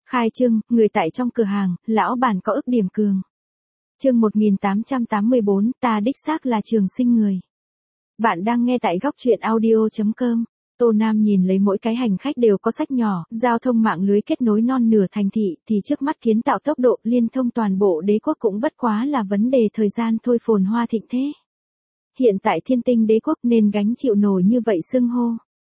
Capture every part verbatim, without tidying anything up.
Khai trương, người tại trong cửa hàng, lão bản có ức điểm cường. Chương một nghìn tám trăm tám mươi bốn, ta đích xác là trường sinh người. Bạn đang nghe tại góc truyện audio chấm com. Tô Nam nhìn lấy mỗi cái hành khách đều có sách nhỏ, giao thông mạng lưới kết nối non nửa thành thị, thì trước mắt kiến tạo tốc độ liên thông toàn bộ đế quốc cũng bất quá là vấn đề thời gian thôi, phồn hoa thịnh thế. Hiện tại thiên tinh đế quốc nên gánh chịu nổi như vậy xưng hô.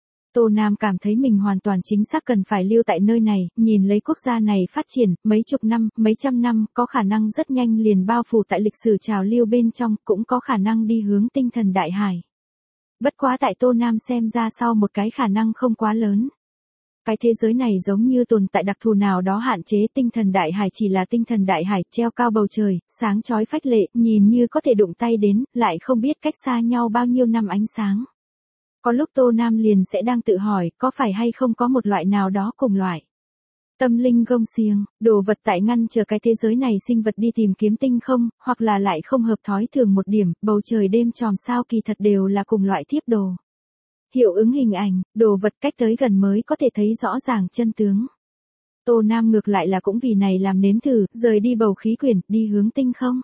Tô Nam cảm thấy mình hoàn toàn chính xác cần phải lưu tại nơi này, nhìn lấy quốc gia này phát triển, mấy chục năm, mấy trăm năm, có khả năng rất nhanh liền bao phủ tại lịch sử trào lưu bên trong, cũng có khả năng đi hướng tinh thần đại hải. Bất quá tại Tô Nam xem ra sau một cái khả năng không quá lớn. Cái thế giới này giống như tồn tại đặc thù nào đó hạn chế, tinh thần đại hải chỉ là tinh thần đại hải, treo cao bầu trời, sáng chói phách lệ, nhìn như có thể đụng tay đến, lại không biết cách xa nhau bao nhiêu năm ánh sáng. Có lúc Tô Nam liền sẽ đang tự hỏi, có phải hay không có một loại nào đó cùng loại. Tâm linh gông xiềng, đồ vật tại ngăn chờ cái thế giới này sinh vật đi tìm kiếm tinh không, hoặc là lại không hợp thói thường một điểm, bầu trời đêm chòm sao kỳ thật đều là cùng loại thiếp đồ. Hiệu ứng hình ảnh, đồ vật cách tới gần mới có thể thấy rõ ràng chân tướng. Tô Nam ngược lại là cũng vì này làm nếm thử, rời đi bầu khí quyển, đi hướng tinh không.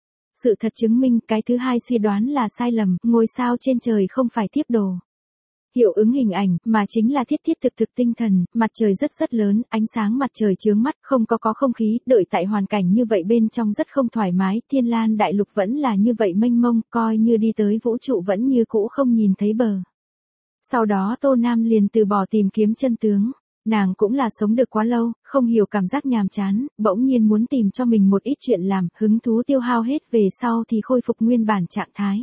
Sự thật chứng minh cái thứ hai suy đoán là sai lầm, ngôi sao trên trời không phải thiếp đồ. Hiệu ứng hình ảnh, mà chính là thiết thiết thực thực tinh thần, mặt trời rất rất lớn, ánh sáng mặt trời chướng mắt, không có có không khí, đợi tại hoàn cảnh như vậy bên trong rất không thoải mái, thiên lan đại lục vẫn là như vậy mênh mông, coi như đi tới vũ trụ vẫn như cũ không nhìn thấy bờ. Sau đó Tô Nam liền từ bỏ tìm kiếm chân tướng. Nàng cũng là sống được quá lâu, không hiểu cảm giác nhàm chán, bỗng nhiên muốn tìm cho mình một ít chuyện làm, hứng thú tiêu hao hết về sau thì khôi phục nguyên bản trạng thái.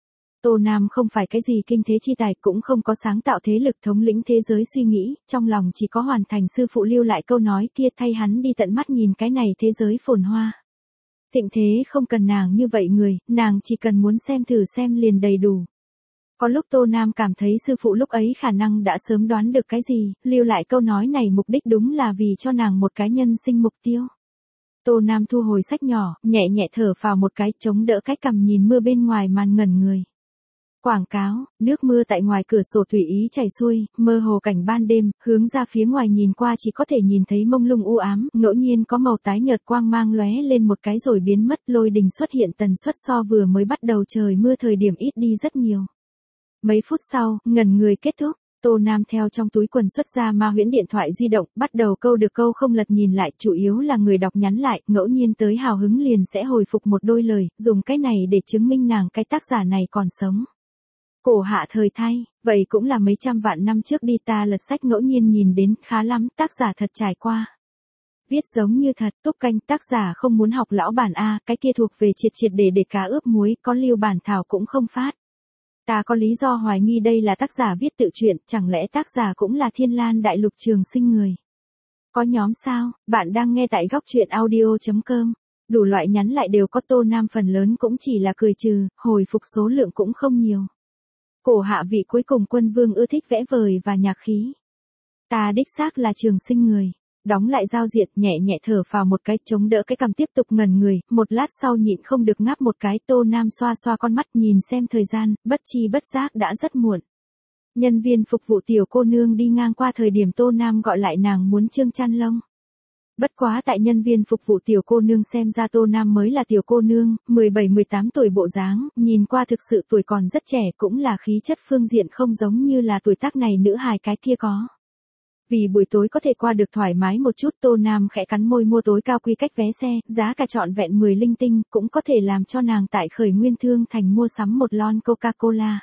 Tô Nam không phải cái gì kinh thế chi tài, cũng không có sáng tạo thế lực thống lĩnh thế giới suy nghĩ, trong lòng chỉ có hoàn thành sư phụ lưu lại câu nói kia, thay hắn đi tận mắt nhìn cái này thế giới phồn hoa. Thịnh thế không cần nàng như vậy người, nàng chỉ cần muốn xem thử xem liền đầy đủ. Có lúc Tô Nam cảm thấy sư phụ lúc ấy khả năng đã sớm đoán được cái gì, lưu lại câu nói này mục đích đúng là vì cho nàng một cái nhân sinh mục tiêu. Tô Nam thu hồi sách nhỏ, nhẹ nhẹ thở vào một cái, chống đỡ cái cằm nhìn mưa bên ngoài màn ngẩn người. Quảng cáo, nước mưa tại ngoài cửa sổ tùy ý chảy xuôi, mơ hồ cảnh ban đêm, hướng ra phía ngoài nhìn qua chỉ có thể nhìn thấy mông lung u ám, ngẫu nhiên có màu tái nhợt quang mang lóe lên một cái rồi biến mất, lôi đình xuất hiện tần suất so vừa mới bắt đầu trời mưa thời điểm ít đi rất nhiều. Mấy phút sau, ngẩn người kết thúc, Tô Nam theo trong túi quần xuất ra ma huyễn điện thoại di động, bắt đầu câu được câu không lật nhìn lại, chủ yếu là người đọc nhắn lại, ngẫu nhiên tới hào hứng liền sẽ hồi phục một đôi lời, dùng cái này để chứng minh nàng cái tác giả này còn sống. Cổ hạ thời thay, vậy cũng là mấy trăm vạn năm trước đi, ta lật sách ngẫu nhiên nhìn đến, khá lắm, tác giả thật trải qua. Viết giống như thật, Túc Canh, tác giả không muốn học lão bản A, cái kia thuộc về triệt triệt để để cá ướp muối, có lưu bản thảo cũng không phát. Ta có lý do hoài nghi đây là tác giả viết tự truyện, chẳng lẽ tác giả cũng là thiên lan đại lục trường sinh người. Có nhóm sao, bạn đang nghe tại góc truyện audio chấm com. Đủ loại nhắn lại đều có, Tô Nam phần lớn cũng chỉ là cười trừ, hồi phục số lượng cũng không nhiều. Cổ hạ vị cuối cùng quân vương ưa thích vẽ vời và nhạc khí. Ta đích xác là trường sinh người. Đóng lại giao diện, nhẹ nhẹ thở vào một cái, chống đỡ cái cằm tiếp tục ngẩn người, một lát sau nhịn không được ngáp một cái. Tô Nam xoa xoa con mắt nhìn xem thời gian, bất chi bất giác đã rất muộn. Nhân viên phục vụ tiểu cô nương đi ngang qua thời điểm Tô Nam gọi lại nàng muốn trương chăn lông. Bất quá tại nhân viên phục vụ tiểu cô nương xem ra Tô Nam mới là tiểu cô nương, mười bảy mười tám tuổi bộ dáng, nhìn qua thực sự tuổi còn rất trẻ, cũng là khí chất phương diện không giống như là tuổi tác này nữ hài cái kia có. Vì buổi tối có thể qua được thoải mái một chút, Tô Nam khẽ cắn môi mua tối cao quy cách vé xe, giá cả trọn vẹn mười linh tinh, cũng có thể làm cho nàng tại khởi nguyên thương thành mua sắm một lon Coca-Cola.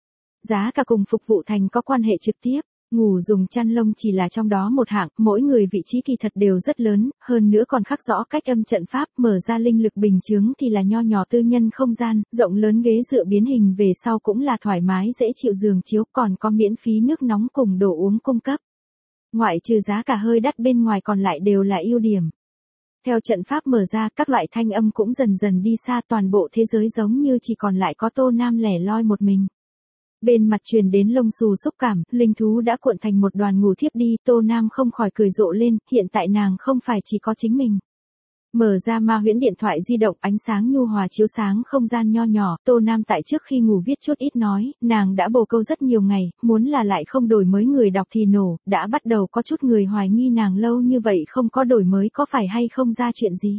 Giá cả cùng phục vụ thành có quan hệ trực tiếp. Ngủ dùng chăn lông chỉ là trong đó một hạng, mỗi người vị trí kỳ thật đều rất lớn, hơn nữa còn khắc rõ cách âm trận pháp, mở ra linh lực bình chướng thì là nho nhỏ tư nhân không gian, rộng lớn ghế dựa biến hình về sau cũng là thoải mái dễ chịu giường chiếu, còn có miễn phí nước nóng cùng đồ uống cung cấp. Ngoại trừ giá cả hơi đắt bên ngoài còn lại đều là ưu điểm. Theo trận pháp mở ra, các loại thanh âm cũng dần dần đi xa, toàn bộ thế giới giống như chỉ còn lại có Tô Nam lẻ loi một mình. Bên mặt truyền đến lông xù xúc cảm, linh thú đã cuộn thành một đoàn ngủ thiếp đi, Tô Nam không khỏi cười rộ lên, hiện tại nàng không phải chỉ có chính mình. Mở ra ma huyễn điện thoại di động, ánh sáng nhu hòa chiếu sáng không gian nho nhỏ, Tô Nam tại trước khi ngủ viết chút ít nói, nàng đã bồ câu rất nhiều ngày, muốn là lại không đổi mới người đọc thì nổ, đã bắt đầu có chút người hoài nghi nàng lâu như vậy không có đổi mới có phải hay không ra chuyện gì.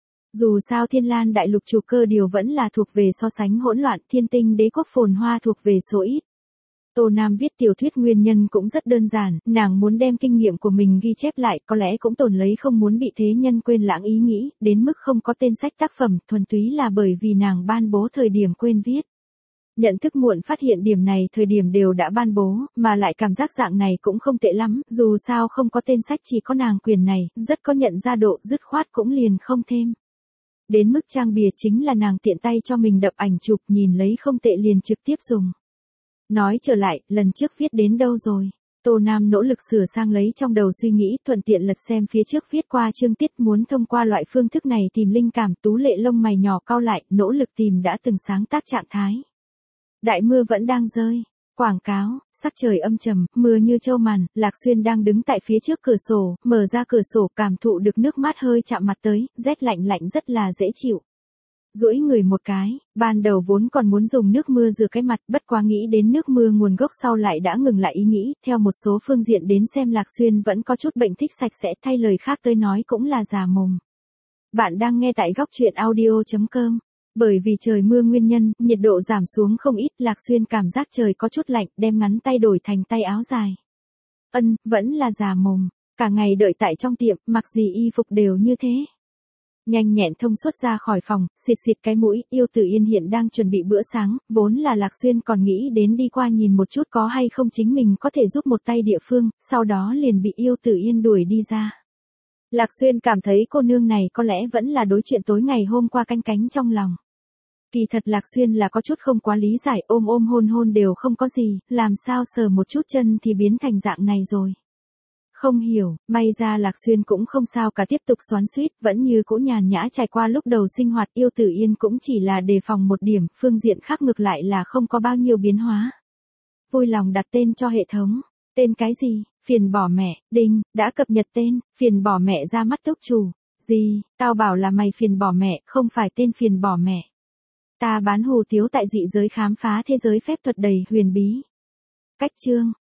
Dù sao Thiên Lan đại lục chủ cơ điều vẫn là thuộc về so sánh hỗn loạn, Thiên Tinh đế quốc phồn hoa thuộc về số ít. Tô Nam viết tiểu thuyết nguyên nhân cũng rất đơn giản, nàng muốn đem kinh nghiệm của mình ghi chép lại, có lẽ cũng tồn lấy không muốn bị thế nhân quên lãng ý nghĩ, đến mức không có tên sách tác phẩm, thuần túy là bởi vì nàng ban bố thời điểm quên viết. Nhận thức muộn phát hiện điểm này thời điểm đều đã ban bố, mà lại cảm giác dạng này cũng không tệ lắm, dù sao không có tên sách chỉ có nàng quyền này, rất có nhận ra độ, dứt khoát cũng liền không thêm. Đến mức trang bìa chính là nàng tiện tay cho mình đập ảnh chụp, nhìn lấy không tệ liền trực tiếp dùng. Nói trở lại, lần trước viết đến đâu rồi? Tô Nam nỗ lực sửa sang lấy trong đầu suy nghĩ, thuận tiện lật xem phía trước viết qua chương tiết, muốn thông qua loại phương thức này tìm linh cảm. Tú Lệ lông mày nhỏ cau lại, nỗ lực tìm đã từng sáng tác trạng thái. Đại mưa vẫn đang rơi. Quảng cáo, sắc trời âm trầm, mưa như châu màn, Lạc Xuyên đang đứng tại phía trước cửa sổ, mở ra cửa sổ cảm thụ được nước mát hơi chạm mặt tới, rét lạnh lạnh rất là dễ chịu. Duỗi người một cái, ban đầu vốn còn muốn dùng nước mưa rửa cái mặt, bất quá nghĩ đến nước mưa nguồn gốc sau lại đã ngừng lại ý nghĩ, theo một số phương diện đến xem Lạc Xuyên vẫn có chút bệnh thích sạch sẽ, thay lời khác tới nói cũng là già mồm. Bạn đang nghe tại góc truyện audio chấm com. Bởi vì trời mưa nguyên nhân, nhiệt độ giảm xuống không ít, Lạc Xuyên cảm giác trời có chút lạnh, đem ngắn tay đổi thành tay áo dài. Ân, vẫn là già mồm, cả ngày đợi tại trong tiệm, mặc gì y phục đều như thế. Nhanh nhẹn thông suốt ra khỏi phòng, xịt xịt cái mũi, Yêu Tử Yên hiện đang chuẩn bị bữa sáng, vốn là Lạc Xuyên còn nghĩ đến đi qua nhìn một chút có hay không chính mình có thể giúp một tay địa phương, sau đó liền bị Yêu Tử Yên đuổi đi ra. Lạc Xuyên cảm thấy cô nương này có lẽ vẫn là đối chuyện tối ngày hôm qua canh cánh trong lòng. Kỳ thật Lạc Xuyên là có chút không quá lý giải, ôm ôm hôn hôn đều không có gì, làm sao sờ một chút chân thì biến thành dạng này rồi. Không hiểu, may ra Lạc Xuyên cũng không sao cả, tiếp tục xoắn xuýt, vẫn như cũ nhàn nhã trải qua lúc đầu sinh hoạt. Yêu Tử Yên cũng chỉ là đề phòng một điểm, phương diện khác ngược lại là không có bao nhiêu biến hóa. Vui lòng đặt tên cho hệ thống. Tên cái gì? Phiền bỏ mẹ, đinh, đã cập nhật tên, phiền bỏ mẹ ra mắt túc chủ. Gì, tao bảo là mày phiền bỏ mẹ, không phải tên phiền bỏ mẹ. Ta bán hủ tiếu tại dị giới khám phá thế giới phép thuật đầy huyền bí. Cách chương,